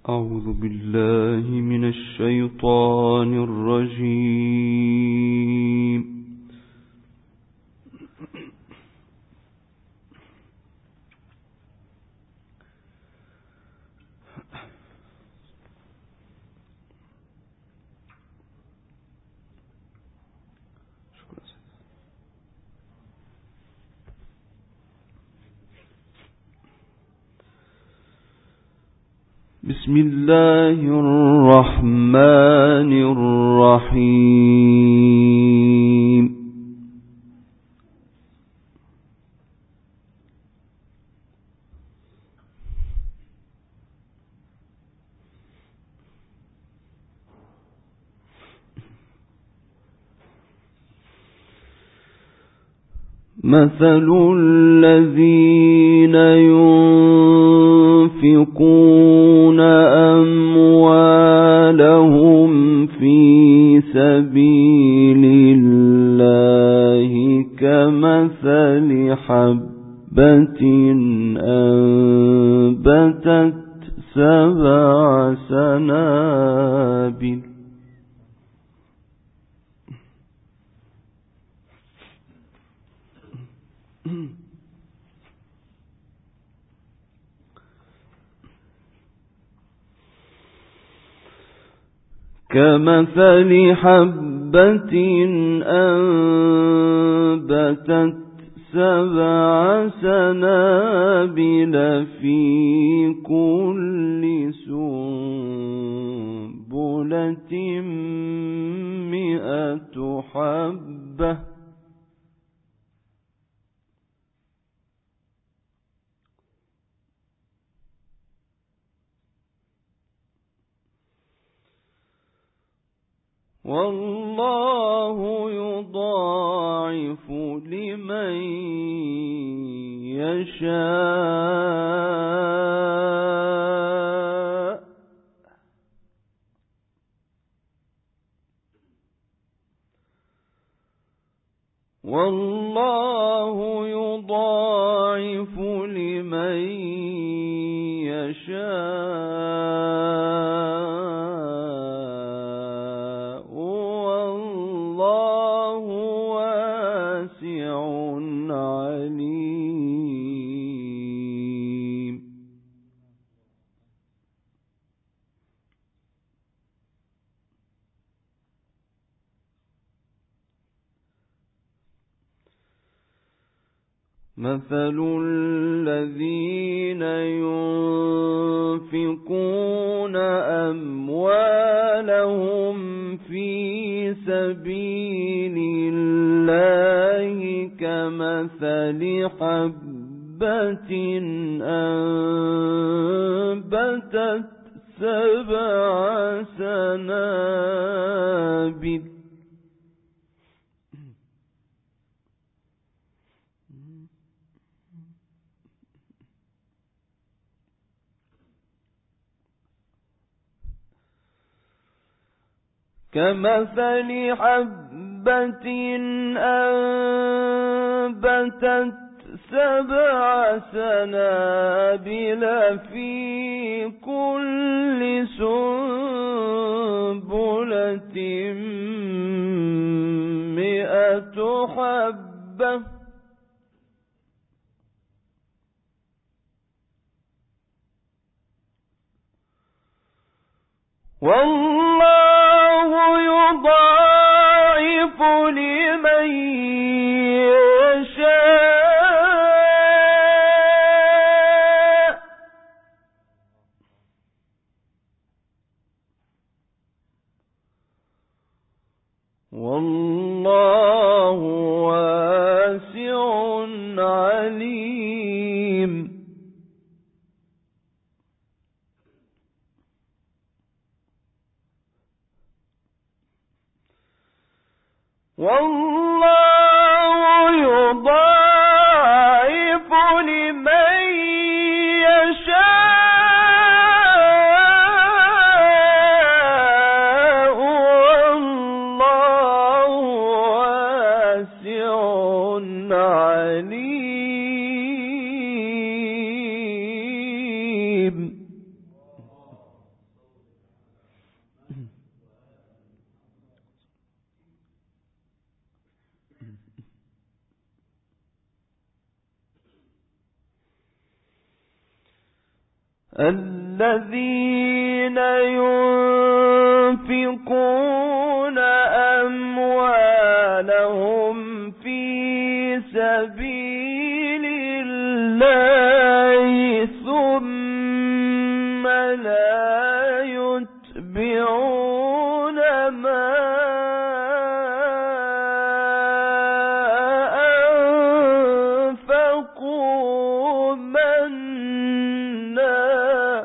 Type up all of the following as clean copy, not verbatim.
أعوذ بالله من الشيطان الرجيم. بسم الله الرحمن الرحيم. مثل الذين ينفقون أموالهم في سبيل الله كمثل حبة أنبتت 7 سنابل كمثل حبة أنبتت 7 سنابل في كل سنبلة 100 حبة والله يضاعف لمن يشاء والله يضاعف لمن يشاء والله واسع عليم. مثل الذين ينفقون أموالهم في سبيل الله كمثل حبة أنبتت 7 سنابل كمثل حبة أنبتت 7 سنابل في كل سنبلة 100 حبة والله يضاعف لمن يشاء والله واسع عليم. والله يضاعف لمن يشاء والله واسع عليم. الذين ينفقون أموالهم في سبيل الله ثم لا يتبعون ما أنفقوا منا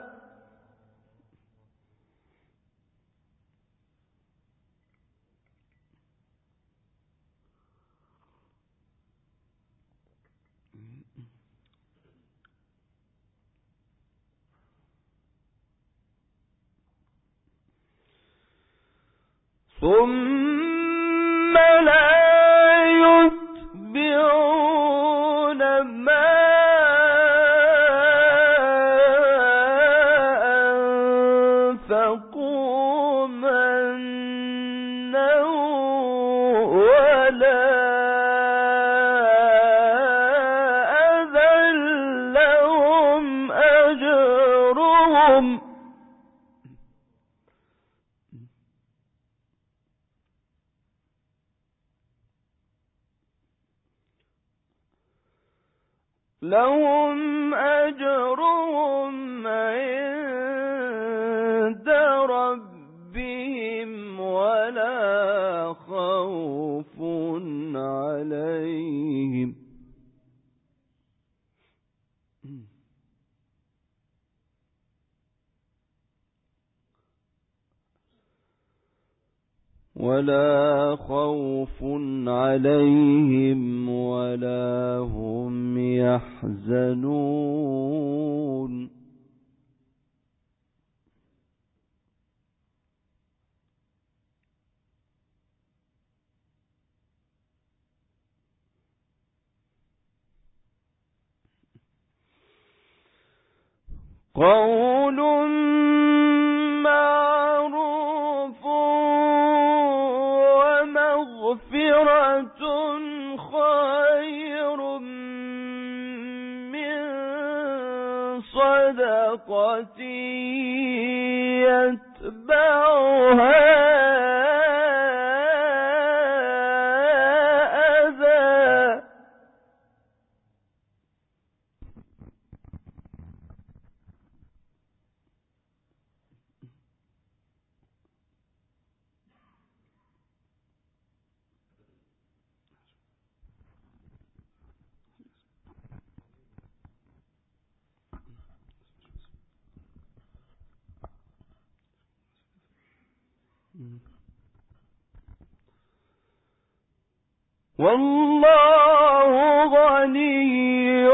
ثم لا يتبعون ما أنفقوا منا ولا أذى لهم أجرهم عند ربهم ولا خوف عليهم ولا هم يحزنون قول معروف ومغفرة خير من صدقة يتبعها أذى والله غني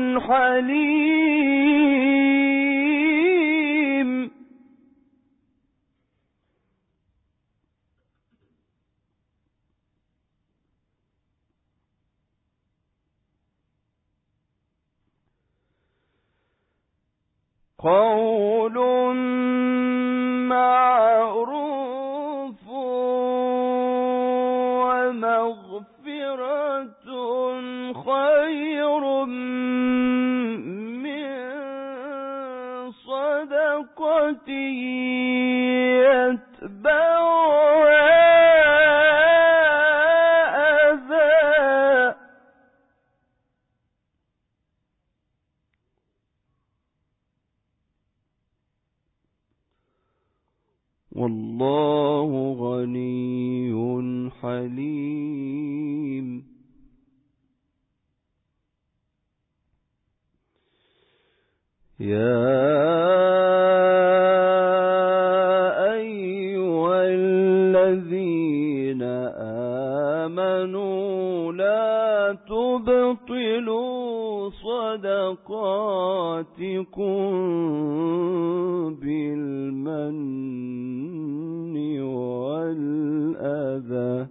حليم قول معروف ومغفرة خير من صدقة يتبعها أذى والله غني حليم يا أيها الذين آمنوا لا تبطلوا صدقاتكم بالمن والأذى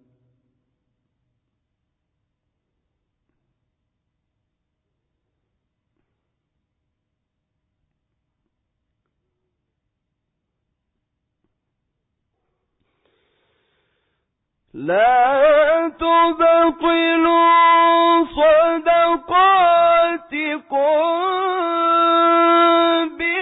لا تبطلوا صدقاتكم بالمن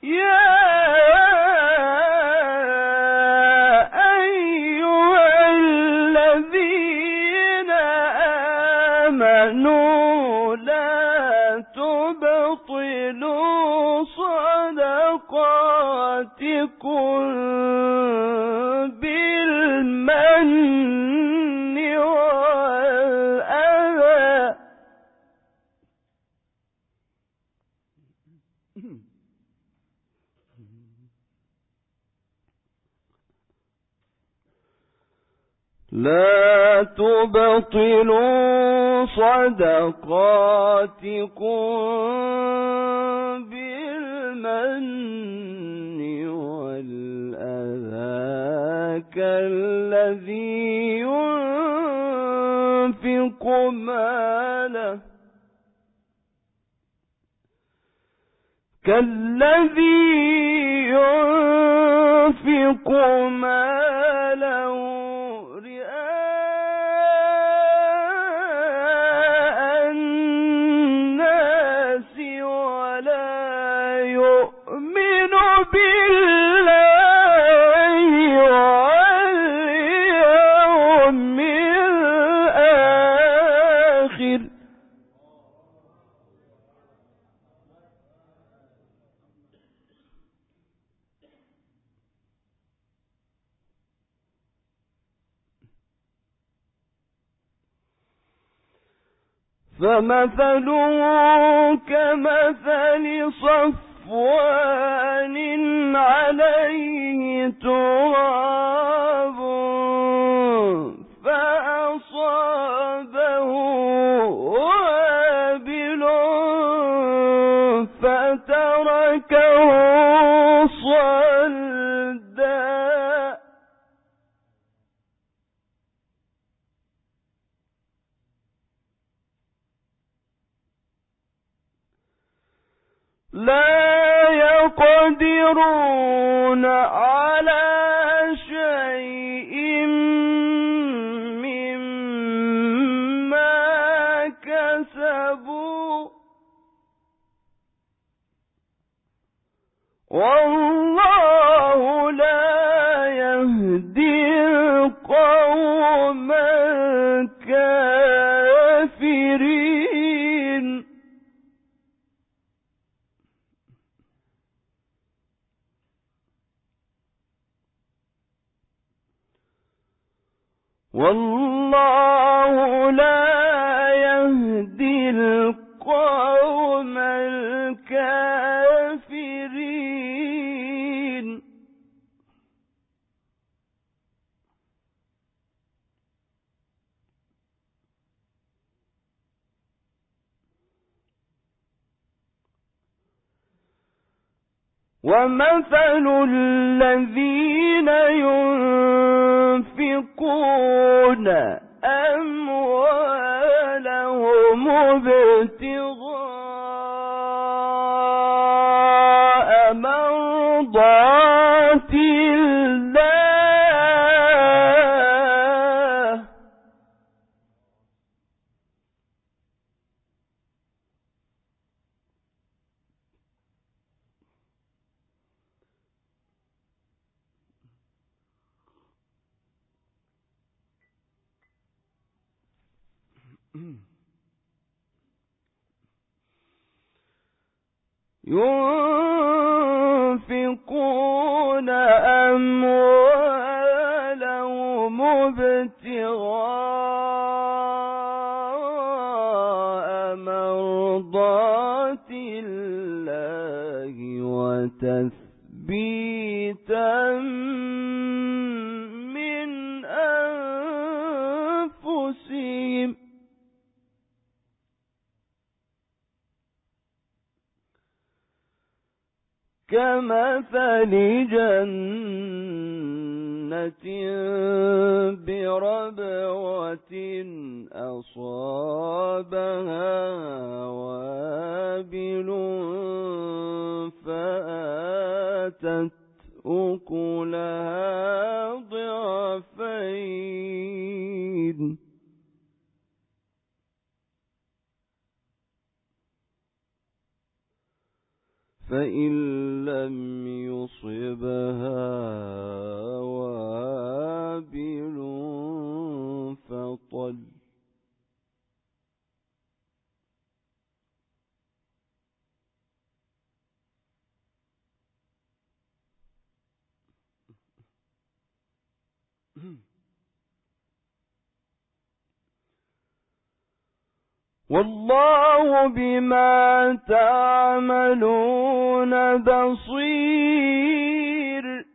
يا أيها الذين آمنوا لا تبطلوا صدقاتكم بالمن والأذى لا تبطلوا صدقاتكم بالمن والأذى كالذي ينفق ماله رئاء الناس ولا يؤمن بالله واليوم الآخر فمثله كمثل صفوان عليه تراب فأصابه وابل فتركه صلدا لا يقدرون على شيء مما كسبوا والله لا يهدي القوم الكافرين والله لا يهدي القوم الكافرين ومثل الذين ينفقون أموالهم ابتغاء مرضات الله ينفقون أموالهم ابتغاء مرضات الله وتثبيتا من أنفسهم كمثل جنة بربوة أصابها وابل فآتت أكلها ضعفين فإن لم يصبها وابل فطل والله بما تعملون بصير.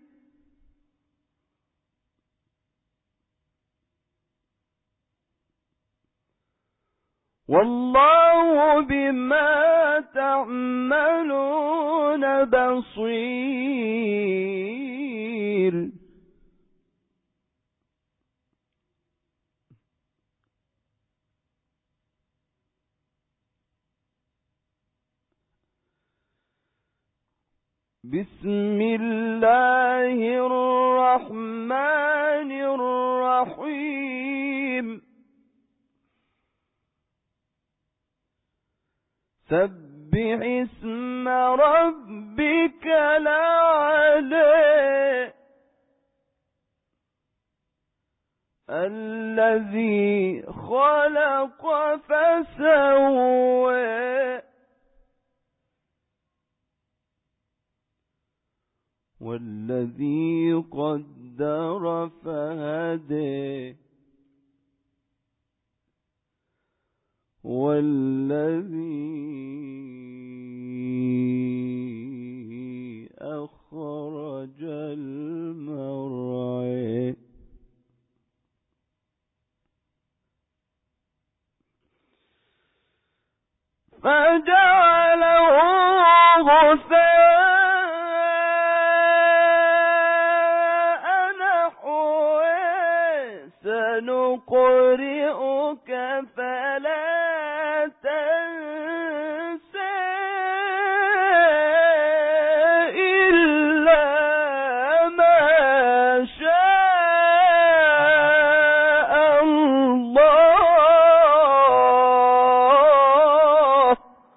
والله بما تعملون بصير. بسم الله الرحمن الرحيم. سبح اسم ربك الأعلى الذي خلق فسوى والذي قدر فهدى والذي أخرج المرعى فجعله غثاء نحوه سنقرئك فلا تنسى إلا ما شاء الله.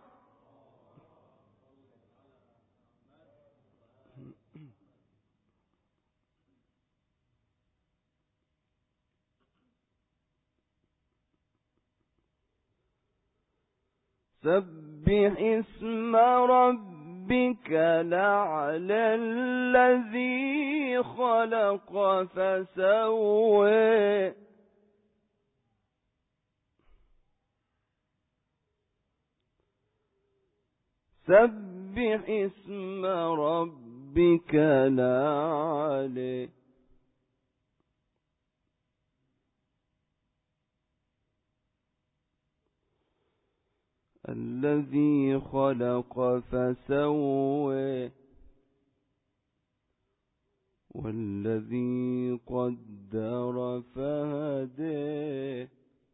سبح اسم ربك الأعلى الذي خلق فسوى سبح اسم ربك الأعلى الذي خلق فسوى والذي قدر فهدى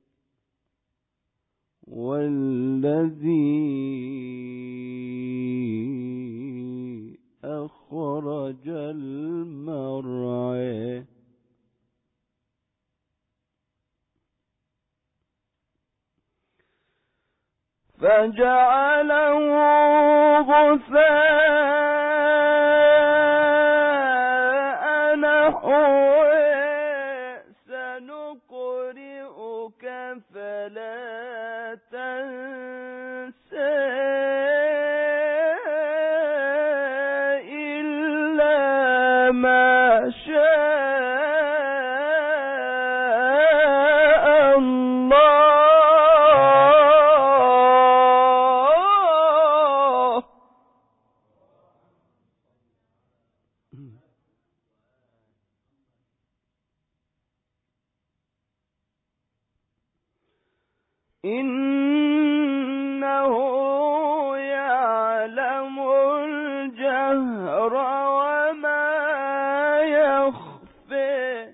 والذي أخرج المرعى فجعله غثاء نحوه سنقرئك فلا تنسى إلا ما شاء الله. إنه يعلم الجهر وما يخفى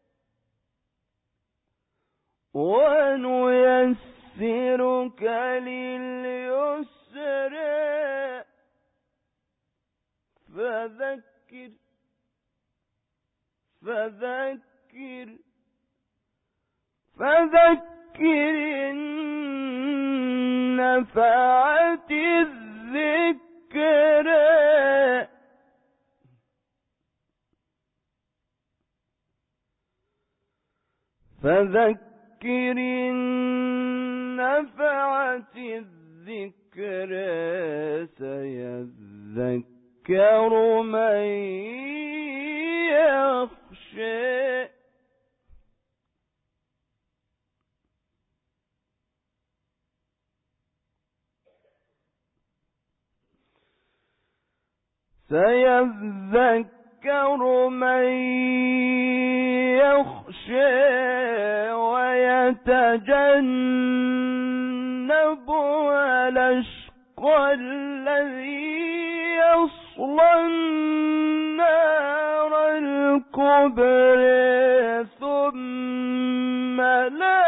ونيسرك لليسر فذكر إن نفعت الذكر فذكر إن نفعت الذكر سيذكر من يخشى ويتجنبها الأشقى الذي يصلى النار الكبرى ثم لا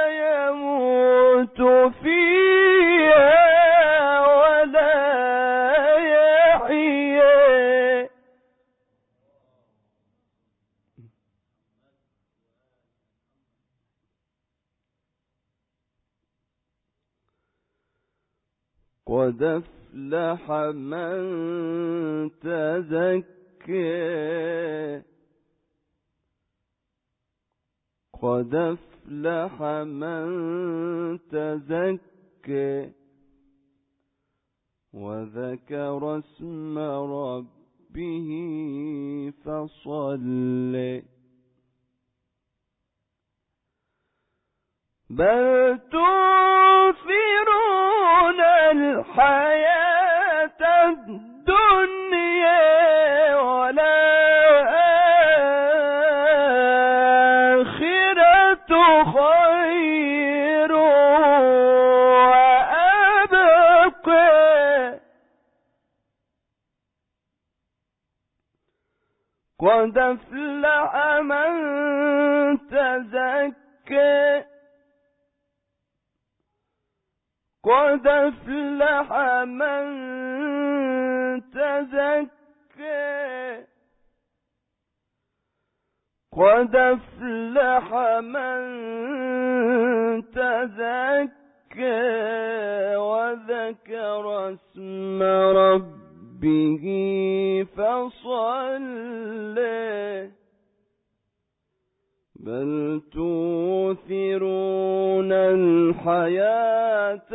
يموت فيها ولا يحيا. قد أفلح من تزكى قد أفلح من تزكى وذكر اسم ربه فصلى بل تؤثرون الحياة الدنيا والآخرة خير وأبقى. قد أفلح من تزكى قد أفلح من تزكى قد أفلح من تزكى وذكر اسم ربه فصلى بل تؤثرون الحياة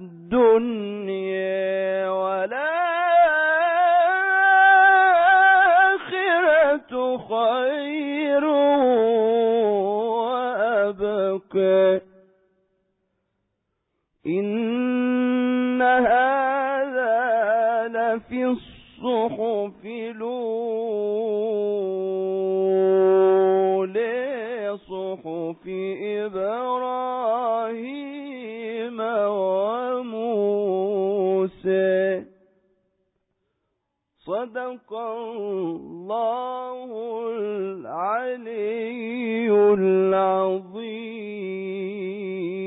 الدنيا والآخرة خير وأبقى. إن هذا لفي الصحف الأولى صحف إبراهيم وموسى. صدق الله العلي العظيم.